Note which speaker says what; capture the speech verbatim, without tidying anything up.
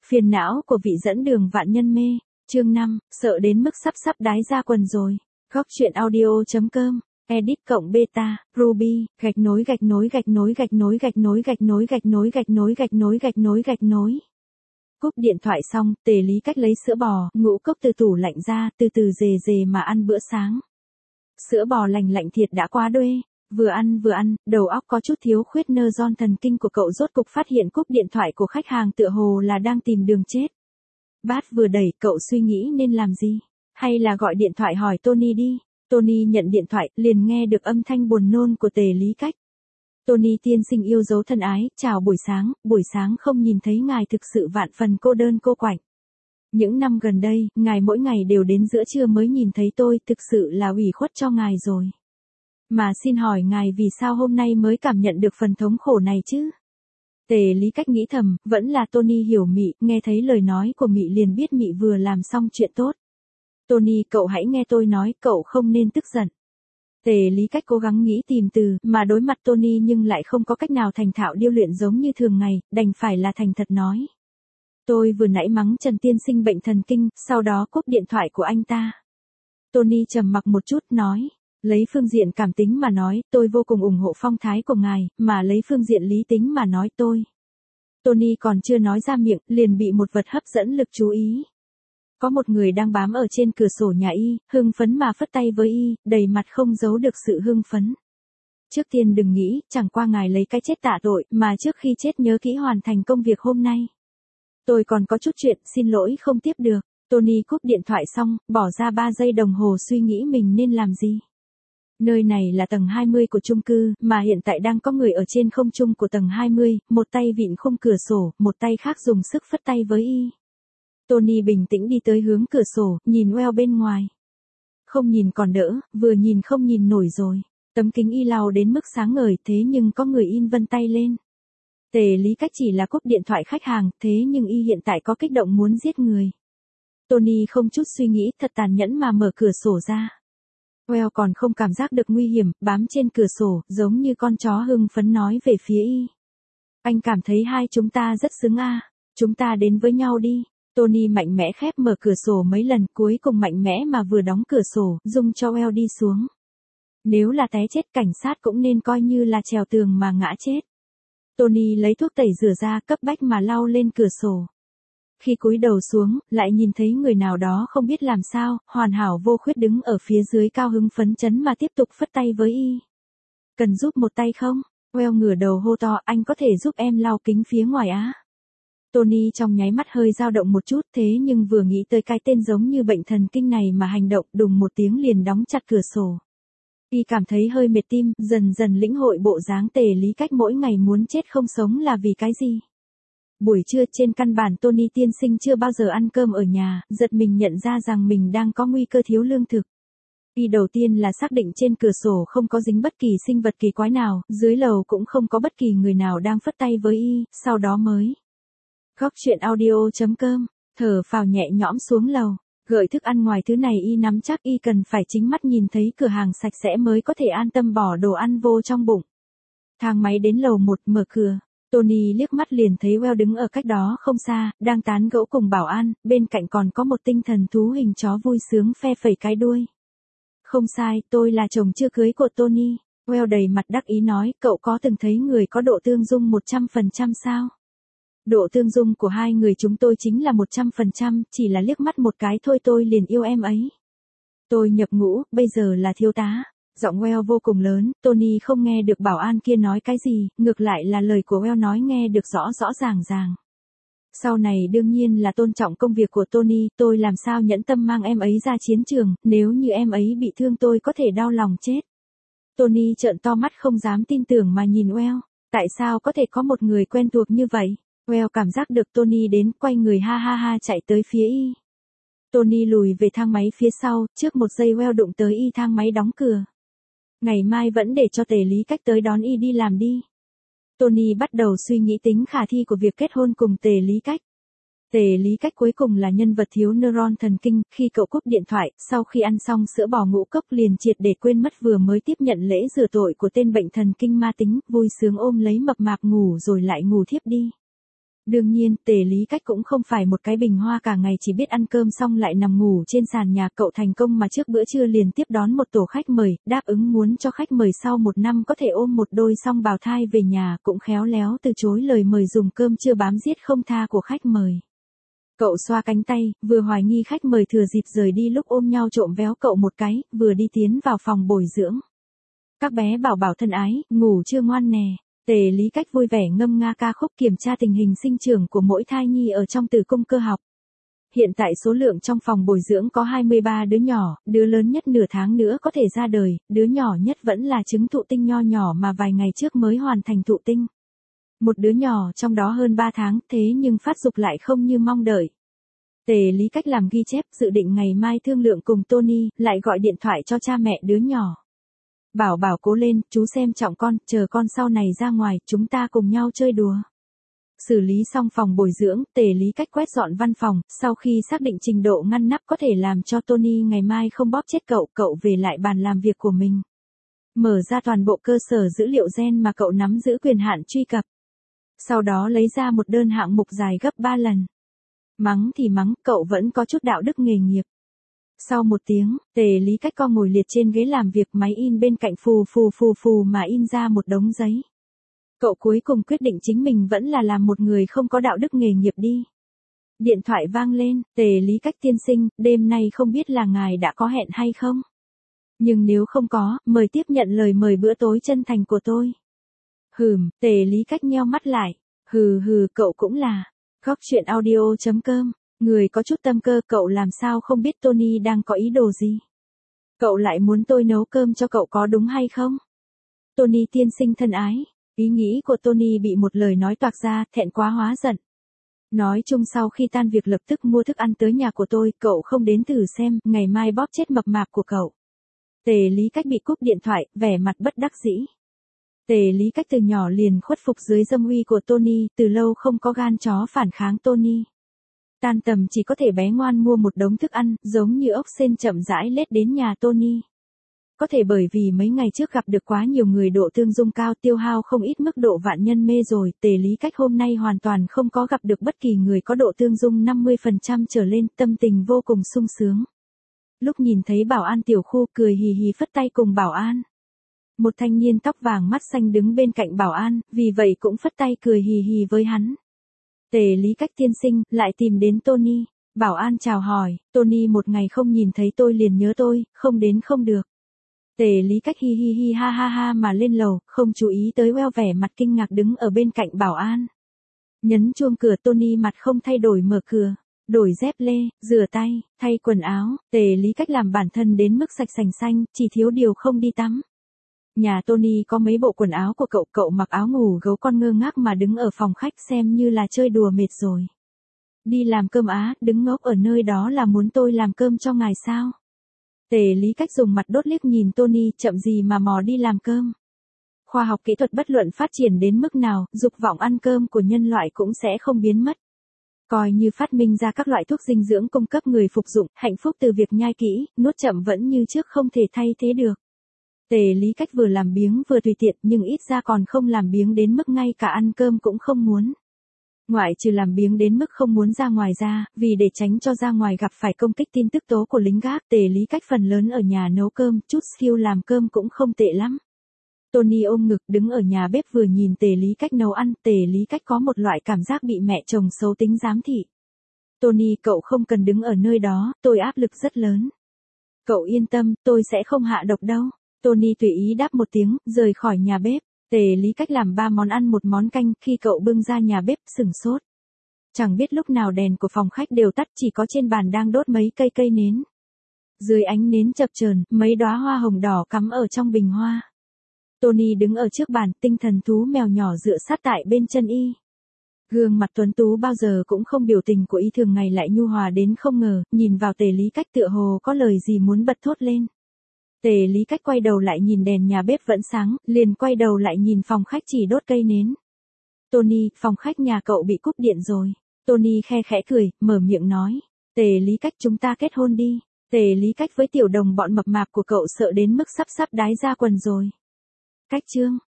Speaker 1: Phiền não của vị dẫn đường vạn nhân mê, chương năm, sợ đến mức sắp sắp đái ra quần rồi. Góc truyện audio.com, edit cộng beta, Ruby, gạch nối gạch nối gạch nối gạch nối gạch nối gạch nối gạch nối gạch nối gạch nối gạch nối gạch nối. Cúp điện thoại xong, Tề Lý Cách lấy sữa bò, ngũ cốc từ tủ lạnh ra, từ từ dề dề mà ăn bữa sáng. Sữa bò lành lạnh thiệt đã quá đuê. Vừa ăn vừa ăn, đầu óc có chút thiếu khuyết nơ giòn thần kinh của cậu rốt cục phát hiện cúp điện thoại của khách hàng tựa hồ là đang tìm đường chết. Bát vừa đẩy, cậu suy nghĩ nên làm gì? Hay là gọi điện thoại hỏi Tony đi. Tony nhận điện thoại, liền nghe được âm thanh buồn nôn của Tề Lý Cách. Tony tiên sinh yêu dấu thân ái, chào buổi sáng, buổi sáng không nhìn thấy ngài thực sự vạn phần cô đơn cô quạnh. Những năm gần đây, ngài mỗi ngày đều đến giữa trưa mới nhìn thấy tôi, thực sự là ủy khuất cho ngài rồi. Mà xin hỏi ngài vì sao hôm nay mới cảm nhận được phần thống khổ này chứ? Tề Lý Cách nghĩ thầm, vẫn là Tony hiểu Mị, nghe thấy lời nói của Mị liền biết Mị vừa làm xong chuyện tốt. Tony, cậu hãy nghe tôi nói, cậu không nên tức giận. Tề Lý Cách cố gắng nghĩ tìm từ, mà đối mặt Tony nhưng lại không có cách nào thành thạo điêu luyện giống như thường ngày, đành phải là thành thật nói. Tôi vừa nãy mắng Trần tiên sinh bệnh thần kinh, sau đó cúp điện thoại của anh ta. Tony trầm mặc một chút, nói. Lấy phương diện cảm tính mà nói, tôi vô cùng ủng hộ phong thái của ngài, mà lấy phương diện lý tính mà nói tôi. Tony còn chưa nói ra miệng, liền bị một vật hấp dẫn lực chú ý. Có một người đang bám ở trên cửa sổ nhà y, hưng phấn mà phất tay với y, đầy mặt không giấu được sự hưng phấn. Trước tiên đừng nghĩ, chẳng qua ngài lấy cái chết tạ tội, mà trước khi chết nhớ kỹ hoàn thành công việc hôm nay. Tôi còn có chút chuyện, xin lỗi không tiếp được. Tony cúp điện thoại xong, bỏ ra ba giây đồng hồ suy nghĩ mình nên làm gì. Nơi này là tầng hai mươi của chung cư, mà hiện tại đang có người ở trên không trung của tầng hai mươi, một tay vịn khung cửa sổ, một tay khác dùng sức phất tay với y. Tony bình tĩnh đi tới hướng cửa sổ, nhìn Well bên ngoài. Không nhìn còn đỡ, vừa nhìn không nhìn nổi rồi. Tấm kính y lau đến mức sáng ngời, thế nhưng có người in vân tay lên. Tề Lý Cách chỉ là cúp điện thoại khách hàng, thế nhưng y hiện tại có kích động muốn giết người. Tony không chút suy nghĩ, thật tàn nhẫn mà mở cửa sổ ra. Well còn không cảm giác được nguy hiểm, bám trên cửa sổ, giống như con chó hưng phấn nói về phía y. Anh cảm thấy hai chúng ta rất xứng a, chúng ta đến với nhau đi. Tony mạnh mẽ khép mở cửa sổ mấy lần, cuối cùng mạnh mẽ mà vừa đóng cửa sổ, dung cho Well đi xuống. Nếu là té chết cảnh sát cũng nên coi như là trèo tường mà ngã chết. Tony lấy thuốc tẩy rửa ra, cấp bách mà lau lên cửa sổ. Khi cúi đầu xuống, lại nhìn thấy người nào đó không biết làm sao, hoàn hảo vô khuyết đứng ở phía dưới cao hứng phấn chấn mà tiếp tục phất tay với y. Cần giúp một tay không? Well ngửa đầu hô to, anh có thể giúp em lau kính phía ngoài á. Tony trong nháy mắt hơi dao động một chút, thế nhưng vừa nghĩ tới cái tên giống như bệnh thần kinh này mà hành động, đùng một tiếng liền đóng chặt cửa sổ. Y cảm thấy hơi mệt tim, dần dần lĩnh hội bộ dáng Tề Lý Cách mỗi ngày muốn chết không sống là vì cái gì. Buổi trưa trên căn bản Tony tiên sinh chưa bao giờ ăn cơm ở nhà, giật mình nhận ra rằng mình đang có nguy cơ thiếu lương thực. Y đầu tiên là xác định trên cửa sổ không có dính bất kỳ sinh vật kỳ quái nào, dưới lầu cũng không có bất kỳ người nào đang phất tay với y, sau đó mới. Góc truyện audio.com, thở phào nhẹ nhõm xuống lầu, gợi thức ăn ngoài thứ này y nắm chắc y cần phải chính mắt nhìn thấy cửa hàng sạch sẽ mới có thể an tâm bỏ đồ ăn vô trong bụng. Thang máy đến lầu một, mở cửa. Tony liếc mắt liền thấy Well đứng ở cách đó không xa, đang tán gẫu cùng bảo an, bên cạnh còn có một tinh thần thú hình chó vui sướng phe phẩy cái đuôi. Không sai, tôi là chồng chưa cưới của Tony. Well đầy mặt đắc ý nói, cậu có từng thấy người có độ tương dung một trăm phần trăm sao? Độ tương dung của hai người chúng tôi chính là một trăm phần trăm, chỉ là liếc mắt một cái thôi tôi liền yêu em ấy. Tôi nhập ngũ, bây giờ là thiếu tá. Giọng Well vô cùng lớn, Tony không nghe được bảo an kia nói cái gì, ngược lại là lời của Well nói nghe được rõ rõ ràng ràng. Sau này đương nhiên là tôn trọng công việc của Tony, tôi làm sao nhẫn tâm mang em ấy ra chiến trường, nếu như em ấy bị thương tôi có thể đau lòng chết. Tony trợn to mắt không dám tin tưởng mà nhìn Well, tại sao có thể có một người quen thuộc như vậy? Well cảm giác được Tony đến, quay người ha ha ha chạy tới phía y. Tony lùi về thang máy phía sau, trước một giây Well đụng tới y thang máy đóng cửa. Ngày mai vẫn để cho Tề Lý Cách tới đón y đi làm đi. Tony bắt đầu suy nghĩ tính khả thi của việc kết hôn cùng Tề Lý Cách. Tề Lý Cách cuối cùng là nhân vật thiếu neuron thần kinh, khi cậu cúp điện thoại, sau khi ăn xong sữa bò ngũ cốc liền triệt để quên mất vừa mới tiếp nhận lễ rửa tội của tên bệnh thần kinh ma tính, vui sướng ôm lấy mập mạp ngủ rồi lại ngủ thiếp đi. Đương nhiên, Tề Lý Cách cũng không phải một cái bình hoa cả ngày chỉ biết ăn cơm xong lại nằm ngủ trên sàn nhà. Cậu thành công mà trước bữa trưa liền tiếp đón một tổ khách mời, đáp ứng muốn cho khách mời sau một năm có thể ôm một đôi song bào thai về nhà, cũng khéo léo từ chối lời mời dùng cơm trưa bám giết không tha của khách mời. Cậu xoa cánh tay, vừa hoài nghi khách mời thừa dịp rời đi lúc ôm nhau trộm véo cậu một cái, vừa đi tiến vào phòng bồi dưỡng. Các bé bảo bảo thân ái, ngủ chưa ngoan nè. Tề Lý Cách vui vẻ ngâm nga ca khúc kiểm tra tình hình sinh trưởng của mỗi thai nhi ở trong tử cung cơ học. Hiện tại số lượng trong phòng bồi dưỡng có hai mươi ba đứa nhỏ, đứa lớn nhất nửa tháng nữa có thể ra đời, đứa nhỏ nhất vẫn là trứng thụ tinh nho nhỏ mà vài ngày trước mới hoàn thành thụ tinh. Một đứa nhỏ trong đó hơn ba tháng, thế nhưng phát dục lại không như mong đợi. Tề Lý Cách làm ghi chép, dự định ngày mai thương lượng cùng Tony, lại gọi điện thoại cho cha mẹ đứa nhỏ. Bảo bảo cố lên, chú xem trọng con, chờ con sau này ra ngoài, chúng ta cùng nhau chơi đùa. Xử lý xong phòng bồi dưỡng, Tề Lý Cách quét dọn văn phòng, sau khi xác định trình độ ngăn nắp có thể làm cho Tony ngày mai không bóp chết cậu, cậu về lại bàn làm việc của mình. Mở ra toàn bộ cơ sở dữ liệu gen mà cậu nắm giữ quyền hạn truy cập. Sau đó lấy ra một đơn hạng mục dài gấp ba lần. Mắng thì mắng, cậu vẫn có chút đạo đức nghề nghiệp. Sau một tiếng, Tề Lý Cách co ngồi liệt trên ghế làm việc, máy in bên cạnh phù phù phù phù mà in ra một đống giấy. Cậu cuối cùng quyết định chính mình vẫn là làm một người không có đạo đức nghề nghiệp đi. Điện thoại vang lên, Tề Lý Cách tiên sinh, đêm nay không biết là ngài đã có hẹn hay không? Nhưng nếu không có, mời tiếp nhận lời mời bữa tối chân thành của tôi. Hừm, Tề Lý Cách nheo mắt lại. Hừ hừ, cậu cũng là. Góc truyện audio chấm com. Người có chút tâm cơ, cậu làm sao không biết Tony đang có ý đồ gì? Cậu lại muốn tôi nấu cơm cho cậu có đúng hay không? Tony tiên sinh thân ái. Ý nghĩ của Tony bị một lời nói toạc ra, thẹn quá hóa giận. Nói chung sau khi tan việc lập tức mua thức ăn tới nhà của tôi, cậu không đến thử xem, ngày mai bóp chết mập mạp của cậu. Tề Lý Cách bị cúp điện thoại, vẻ mặt bất đắc dĩ. Tề Lý Cách từ nhỏ liền khuất phục dưới dâm uy của Tony, từ lâu không có gan chó phản kháng Tony. Tan tầm chỉ có thể bé ngoan mua một đống thức ăn, giống như ốc sên chậm rãi lết đến nhà Tony. Có thể bởi vì mấy ngày trước gặp được quá nhiều người độ tương dung cao, tiêu hao không ít mức độ vạn nhân mê rồi, Tề Lý Cách hôm nay hoàn toàn không có gặp được bất kỳ người có độ tương dung năm mươi phần trăm trở lên, tâm tình vô cùng sung sướng. Lúc nhìn thấy bảo an tiểu khu, cười hì hì phất tay cùng bảo an. Một thanh niên tóc vàng mắt xanh đứng bên cạnh bảo an, vì vậy cũng phất tay cười hì hì với hắn. Tề Lý Cách tiên sinh, lại tìm đến Tony. Bảo an chào hỏi, Tony một ngày không nhìn thấy tôi liền nhớ tôi, không đến không được. Tề Lý Cách hi hi hi ha ha ha mà lên lầu, không chú ý tới Well vẻ mặt kinh ngạc đứng ở bên cạnh bảo an. Nhấn chuông cửa, Tony mặt không thay đổi mở cửa. Đổi dép lê, rửa tay, thay quần áo, Tề Lý Cách làm bản thân đến mức sạch sành xanh, chỉ thiếu điều không đi tắm. Nhà Tony có mấy bộ quần áo của cậu, cậu mặc áo ngủ gấu con ngơ ngác mà đứng ở phòng khách xem như là chơi đùa mệt rồi. Đi làm cơm á, đứng ngốc ở nơi đó là muốn tôi làm cơm cho ngài sao? Tề Lý Cách dùng mặt đốt liếc nhìn Tony, chậm gì mà mò đi làm cơm. Khoa học kỹ thuật bất luận phát triển đến mức nào, dục vọng ăn cơm của nhân loại cũng sẽ không biến mất. Coi như phát minh ra các loại thuốc dinh dưỡng cung cấp người phục dụng, hạnh phúc từ việc nhai kỹ, nuốt chậm vẫn như trước không thể thay thế được. Tề Lý Cách vừa làm biếng vừa tùy tiện, nhưng ít ra còn không làm biếng đến mức ngay cả ăn cơm cũng không muốn. Ngoại trừ làm biếng đến mức không muốn ra ngoài ra, vì để tránh cho ra ngoài gặp phải công kích tin tức tố của lính gác, Tề Lý Cách phần lớn ở nhà nấu cơm, chút skill làm cơm cũng không tệ lắm. Tony ôm ngực đứng ở nhà bếp vừa nhìn Tề Lý Cách nấu ăn, Tề Lý Cách có một loại cảm giác bị mẹ chồng xấu tính giám thị. Tony, cậu không cần đứng ở nơi đó, tôi áp lực rất lớn. Cậu yên tâm, tôi sẽ không hạ độc đâu. Tony tùy ý đáp một tiếng, rời khỏi nhà bếp. Tề Lý Cách làm ba món ăn một món canh, khi cậu bưng ra nhà bếp, sửng sốt. Chẳng biết lúc nào đèn của phòng khách đều tắt, chỉ có trên bàn đang đốt mấy cây cây nến. Dưới ánh nến chập chờn, mấy đóa hoa hồng đỏ cắm ở trong bình hoa. Tony đứng ở trước bàn, tinh thần thú mèo nhỏ dựa sát tại bên chân y. Gương mặt tuấn tú bao giờ cũng không biểu tình của y thường ngày lại nhu hòa đến không ngờ, nhìn vào Tề Lý Cách tựa hồ có lời gì muốn bật thốt lên. Tề Lý Cách quay đầu lại nhìn đèn nhà bếp vẫn sáng, liền quay đầu lại nhìn phòng khách chỉ đốt cây nến. Tony, phòng khách nhà cậu bị cúp điện rồi. Tony khe khẽ cười, mở miệng nói. Tề Lý Cách, chúng ta kết hôn đi. Tề Lý Cách với tiểu đồng bọn mập mạp của cậu sợ đến mức sắp sắp đái ra quần rồi. Cách chương.